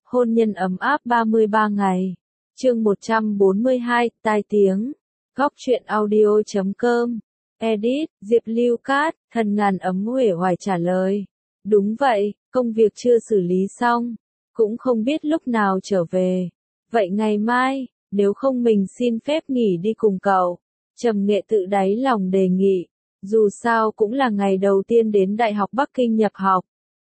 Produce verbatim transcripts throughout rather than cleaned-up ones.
Hôn nhân ấm áp ba mươi ba ngày. Chương một trăm bốn mươi hai, tai tiếng. Góc truyện audio chấm com. Edit, Diệp Lưu Cát, thần ngàn ấm uể oải trả lời. Đúng vậy, công việc chưa xử lý xong. Cũng không biết lúc nào trở về. Vậy ngày mai, nếu không mình xin phép nghỉ đi cùng cậu. Trầm Nghệ tự đáy lòng đề nghị. Dù sao cũng là ngày đầu tiên đến Đại học Bắc Kinh nhập học.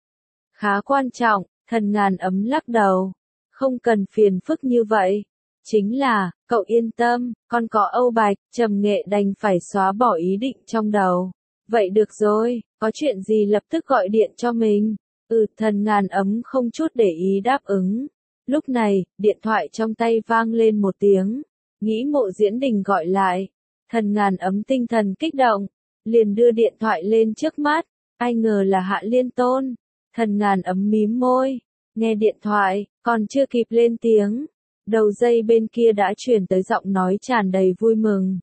Khá quan trọng, thần ngàn ấm lắc đầu. Không cần phiền phức như vậy. Chính là, cậu yên tâm, con có Âu Bạch, Trầm Nghệ đành phải xóa bỏ ý định trong đầu. Vậy được rồi, có chuyện gì lập tức gọi điện cho mình. Ừ, thần ngàn ấm không chút để ý đáp ứng. Lúc này, điện thoại trong tay vang lên một tiếng. Nghĩ Mộ Diễn Đình gọi lại. Thần ngàn ấm tinh thần kích động. Liền đưa điện thoại lên trước mắt. Ai ngờ là Hạ Liên Tôn. Thần ngàn ấm mím môi. Nghe điện thoại, còn chưa kịp lên tiếng. Đầu dây bên kia đã truyền tới giọng nói tràn đầy vui mừng.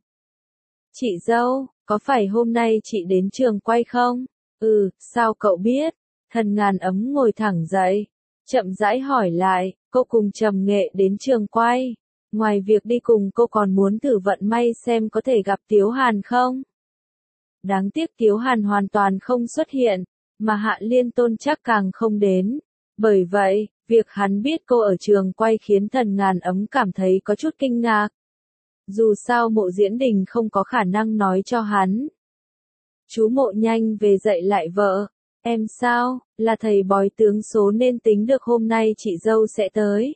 Chị dâu, có phải hôm nay chị đến trường quay không? Ừ, sao cậu biết? Thần ngàn ấm ngồi thẳng dậy. Chậm rãi hỏi lại, cô cùng Trầm Nghệ đến trường quay. Ngoài việc đi cùng cô còn muốn thử vận may xem có thể gặp Tiếu Hàn không? Đáng tiếc Tiếu Hàn hoàn toàn không xuất hiện, mà Hạ Liên Tôn chắc càng không đến. Bởi vậy, việc hắn biết cô ở trường quay khiến thần ngàn ấm cảm thấy có chút kinh ngạc. Dù sao Mộ Diễn Đình không có khả năng nói cho hắn. Chú Mộ nhanh về dạy lại vợ. Em sao, là thầy bói tướng số nên tính được hôm nay chị dâu sẽ tới.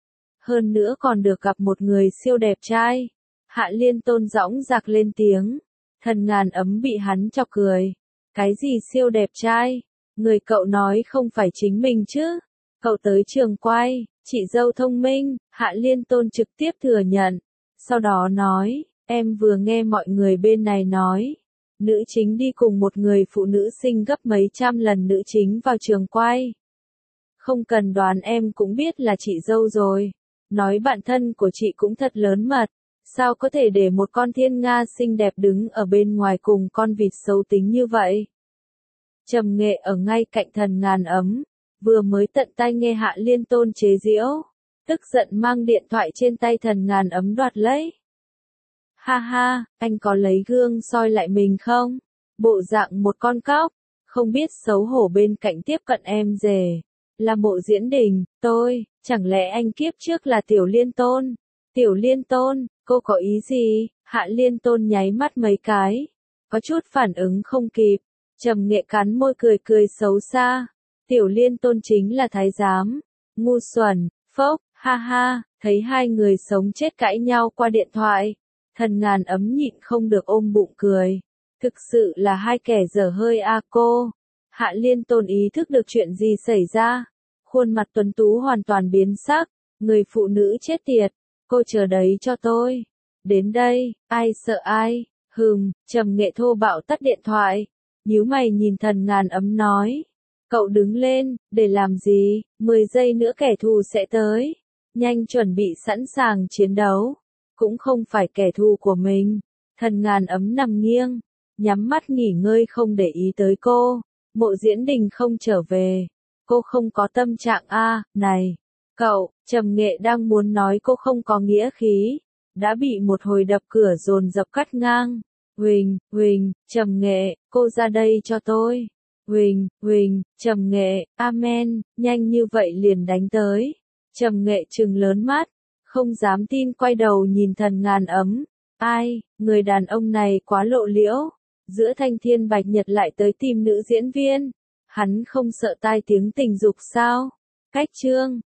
Hơn nữa còn được gặp một người siêu đẹp trai. Hạ Liên Tôn dõng dạc lên tiếng. Thần ngàn ấm bị hắn chọc cười. Cái gì siêu đẹp trai? Người cậu nói không phải chính mình chứ? Cậu tới trường quay, chị dâu thông minh, Hạ Liên Tôn trực tiếp thừa nhận. Sau đó nói, em vừa nghe mọi người bên này nói. Nữ chính đi cùng một người phụ nữ xinh gấp mấy trăm lần nữ chính vào trường quay. Không cần đoán em cũng biết là chị dâu rồi. Nói bạn thân của chị cũng thật lớn mật. Sao có thể để một con thiên nga xinh đẹp đứng ở bên ngoài cùng con vịt xấu tính như vậy? Trầm Nghệ ở ngay cạnh thần ngàn ấm. Vừa mới tận tay nghe Hạ Liên Tôn chế giễu. Tức giận mang điện thoại trên tay thần ngàn ấm đoạt lấy. Ha ha, anh có lấy gương soi lại mình không? Bộ dạng một con cóc. Không biết xấu hổ bên cạnh tiếp cận em rể. Là Mộ Diễn Đình, tôi, chẳng lẽ anh kiếp trước là Tiểu Liên Tôn? Tiểu Liên Tôn, cô có ý gì? Hạ Liên Tôn nháy mắt mấy cái. Có chút phản ứng không kịp. Trầm Nghệ cắn môi cười cười xấu xa. Tiểu Liên Tôn chính là thái giám. Ngu xuẩn, phốc, ha ha, thấy hai người sống chết cãi nhau qua điện thoại. Thần ngàn ấm nhịn không được ôm bụng cười. Thực sự là hai kẻ dở hơi a cô. Hạ Liên Tôn ý thức được chuyện gì xảy ra. Khuôn mặt tuấn tú hoàn toàn biến sắc. Người phụ nữ chết tiệt. Cô chờ đấy cho tôi. Đến đây, ai sợ ai. Hừm, Trầm Nghệ thô bạo tắt điện thoại. Nhíu mày nhìn thần ngàn ấm nói. Cậu đứng lên, để làm gì, mười giây nữa kẻ thù sẽ tới. Nhanh chuẩn bị sẵn sàng chiến đấu. Cũng không phải kẻ thù của mình. Thần ngàn ấm nằm nghiêng. Nhắm mắt nghỉ ngơi không để ý tới cô. Mộ Diễn Đình không trở về. Cô không có tâm trạng a, này. Cậu, Trầm Nghệ đang muốn nói cô không có nghĩa khí. Đã bị một hồi đập cửa dồn dập cắt ngang. Huỳnh, Huỳnh, Trầm Nghệ, cô ra đây cho tôi. Huỳnh, Huỳnh, Trầm Nghệ, amen, nhanh như vậy liền đánh tới. Trầm Nghệ trừng lớn mắt, không dám tin quay đầu nhìn thần ngàn ấm. Ai, người đàn ông này quá lộ liễu. Giữa thanh thiên bạch nhật lại tới tìm nữ diễn viên. Hắn không sợ tai tiếng tình dục sao? Cách chương.